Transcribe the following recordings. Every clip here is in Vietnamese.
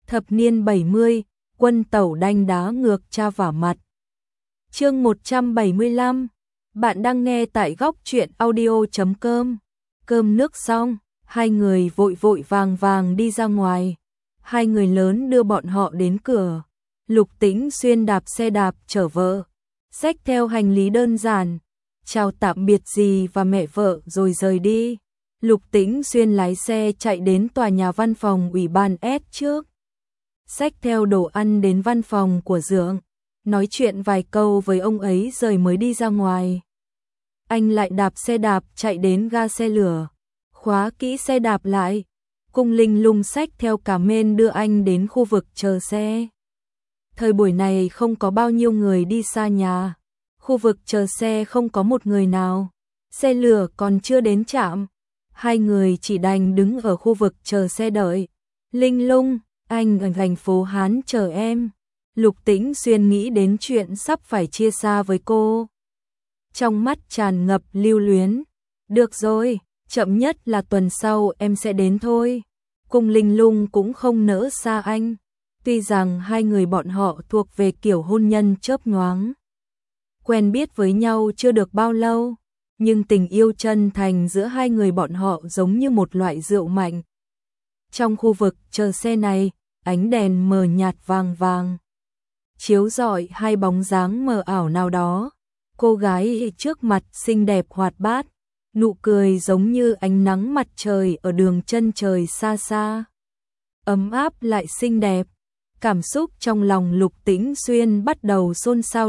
Thập niên 70, quân tẩu đanh đá ngược cha vả mặt. Chương 175. Bạn đang nghe tại góc truyện audio.com. Cơm nước xong, hai người vội vội vàng vàng đi ra ngoài. Hai người lớn đưa bọn họ đến cửa. Lục Tĩnh Xuyên đạp xe đạp chở vợ, xách theo hành lý đơn giản, chào tạm biệt dì và mẹ vợ rồi rời đi. Lục Tĩnh Xuyên lái xe chạy đến tòa nhà văn phòng ủy ban S trước. Xách theo đồ ăn đến văn phòng của Dượng, nói chuyện vài câu với ông ấy rồi mới đi ra ngoài. Anh lại đạp xe đạp chạy đến ga xe lửa, khóa kỹ xe đạp lại. Cung Linh Lung xách theo cả men đưa anh đến khu vực chờ xe. Thời buổi này không có bao nhiêu người đi xa nhà, khu vực chờ xe không có một người nào, xe lửa còn chưa đến trạm. Hai người chỉ đành đứng ở khu vực chờ xe đợi. Linh Lung, anh ở thành phố Hán chờ em. Lục Tĩnh Xuyên nghĩ đến chuyện sắp phải chia xa với cô. Trong mắt tràn ngập lưu luyến. Được rồi, chậm nhất là tuần sau em sẽ đến thôi. Cung Linh Lung cũng không nỡ xa anh. Tuy rằng hai người bọn họ thuộc về kiểu hôn nhân chớp nhoáng, quen biết với nhau chưa được bao lâu, nhưng tình yêu chân thành giữa hai người bọn họ giống như một loại rượu mạnh. Trong khu vực chờ xe này, ánh đèn mờ nhạt vàng vàng chiếu rọi hai bóng dáng mờ ảo nào đó. Cô gái trước mặt xinh đẹp hoạt bát, nụ cười giống như ánh nắng mặt trời ở đường chân trời xa xa, ấm áp lại xinh đẹp. Cảm xúc trong lòng Lục Tĩnh Xuyên bắt đầu xôn xao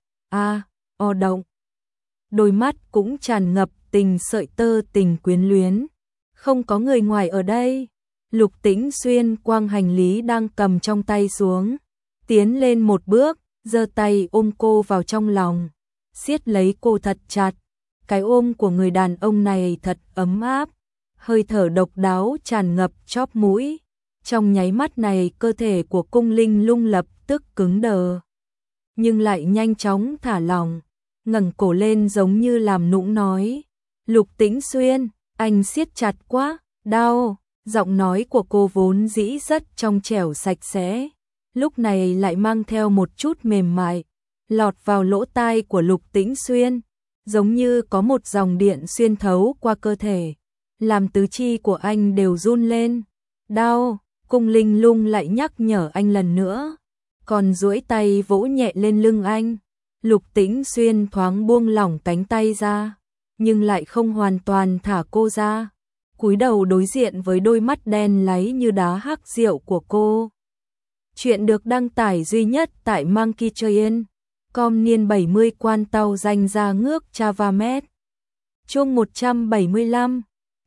động. Đôi mắt cũng tràn ngập tình sợi tơ tình quyến luyến. Không có người ngoài ở đây. Lục Tĩnh Xuyên quăng hành lý đang cầm trong tay xuống, tiến lên một bước, giơ tay ôm cô vào trong lòng, siết lấy cô thật chặt. Cái ôm của người đàn ông này thật ấm áp, hơi thở độc đáo tràn ngập chóp mũi. Trong nháy mắt này cơ thể của Cung Linh Lung lập tức cứng đờ, nhưng lại nhanh chóng thả lỏng, ngẩng cổ lên giống như làm nũng nói. Lục Tĩnh Xuyên, anh siết chặt quá, đau. Giọng nói của cô vốn dĩ rất trong trẻo sạch sẽ, lúc này lại mang theo một chút mềm mại, lọt vào lỗ tai của Lục Tĩnh Xuyên, giống như có một dòng điện xuyên thấu qua cơ thể, làm tứ chi của anh đều run lên. Đau. Cung Linh Lung lại nhắc nhở anh lần nữa, còn duỗi tay vỗ nhẹ lên lưng anh. Lục Tĩnh Xuyên thoáng buông lỏng cánh tay ra, nhưng lại không hoàn toàn thả cô ra, cúi đầu đối diện với đôi mắt đen láy như đá hắc rượu của cô. Chuyện được đăng tải duy nhất tại Monkeytrain.com. Niên 70 quan tàu danh ra ngước Chavamet. Chương 175.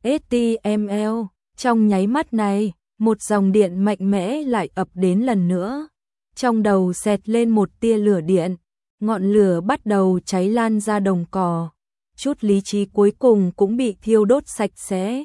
HTML. Trong nháy mắt này, một dòng điện mạnh mẽ lại ập đến lần nữa. Trong đầu xẹt lên một tia lửa điện, ngọn lửa bắt đầu cháy lan ra đồng cỏ. Chút lý trí cuối cùng cũng bị thiêu đốt sạch sẽ.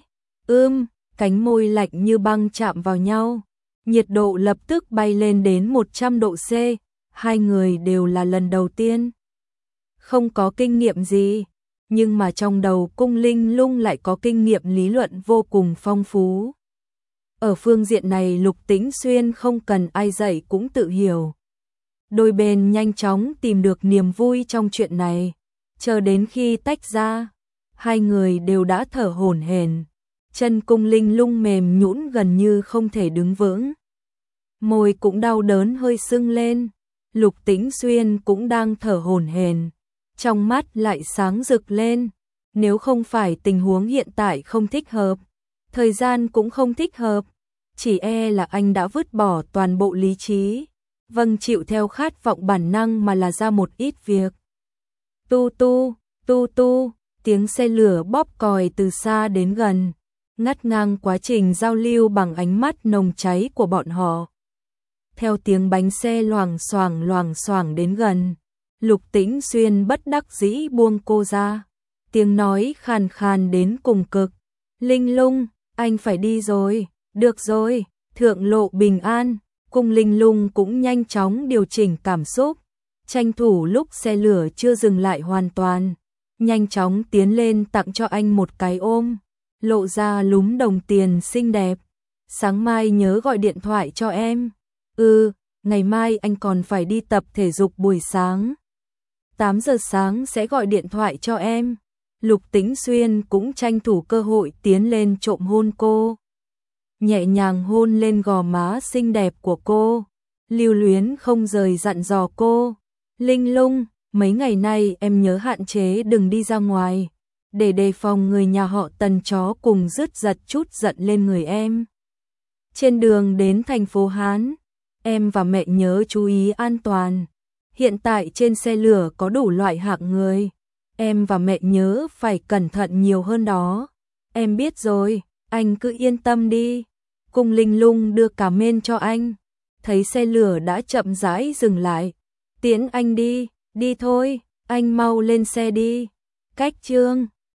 Cánh môi lạnh như băng chạm vào nhau. Nhiệt độ lập tức bay lên đến 100 độ C. Hai người đều là lần đầu tiên. Không có kinh nghiệm gì, nhưng mà trong đầu Cung Linh Lung lại có kinh nghiệm lý luận vô cùng phong phú. Ở phương diện này Lục Tĩnh Xuyên không cần ai dạy cũng tự hiểu. Đôi bên nhanh chóng tìm được niềm vui trong chuyện này. Chờ đến khi tách ra, hai người đều đã thở hổn hển. Chân Cung Linh Lung mềm nhũn gần như không thể đứng vững. Môi cũng đau đớn hơi sưng lên. Lục Tĩnh Xuyên cũng đang thở hổn hển, trong mắt lại sáng rực lên. Nếu không phải tình huống hiện tại không thích hợp, thời gian cũng không thích hợp, chỉ e là anh đã vứt bỏ toàn bộ lý trí, vâng chịu theo khát vọng bản năng mà là ra một ít việc. Tu tu, tiếng xe lửa bóp còi từ xa đến gần, ngắt ngang quá trình giao lưu bằng ánh mắt nồng cháy của bọn họ. Theo tiếng bánh xe loảng xoảng đến gần, Lục Tĩnh Xuyên bất đắc dĩ buông cô ra. Tiếng nói khàn khàn đến cùng cực. Linh Lung, anh phải đi rồi. Được rồi, thượng lộ bình an. Cung Linh Lung cũng nhanh chóng điều chỉnh cảm xúc, tranh thủ lúc xe lửa chưa dừng lại hoàn toàn, nhanh chóng tiến lên tặng cho anh một cái ôm, lộ ra lúm đồng tiền xinh đẹp. Sáng mai nhớ gọi điện thoại cho em. Ngày mai anh còn phải đi tập thể dục buổi sáng. 8 giờ sáng sẽ gọi điện thoại cho em. Lục Tĩnh Xuyên cũng tranh thủ cơ hội tiến lên trộm hôn cô. Nhẹ nhàng hôn lên gò má xinh đẹp của cô. Lưu Luyến không rời dặn dò cô. Linh Lung, mấy ngày nay em nhớ hạn chế đừng đi ra ngoài, để đề phòng người nhà họ Tần chó cùng dứt giật chút giận lên người em. Trên đường đến thành phố Hán, em và mẹ nhớ chú ý an toàn. Hiện tại trên xe lửa có đủ loại hạng người. Em và mẹ nhớ phải cẩn thận nhiều hơn đó. Em biết rồi, anh cứ yên tâm đi. Cùng Linh Lung đưa cà mên cho anh. Thấy xe lửa đã chậm rãi dừng lại. Tiễn anh đi, đi thôi, anh mau lên xe đi. Cách Chương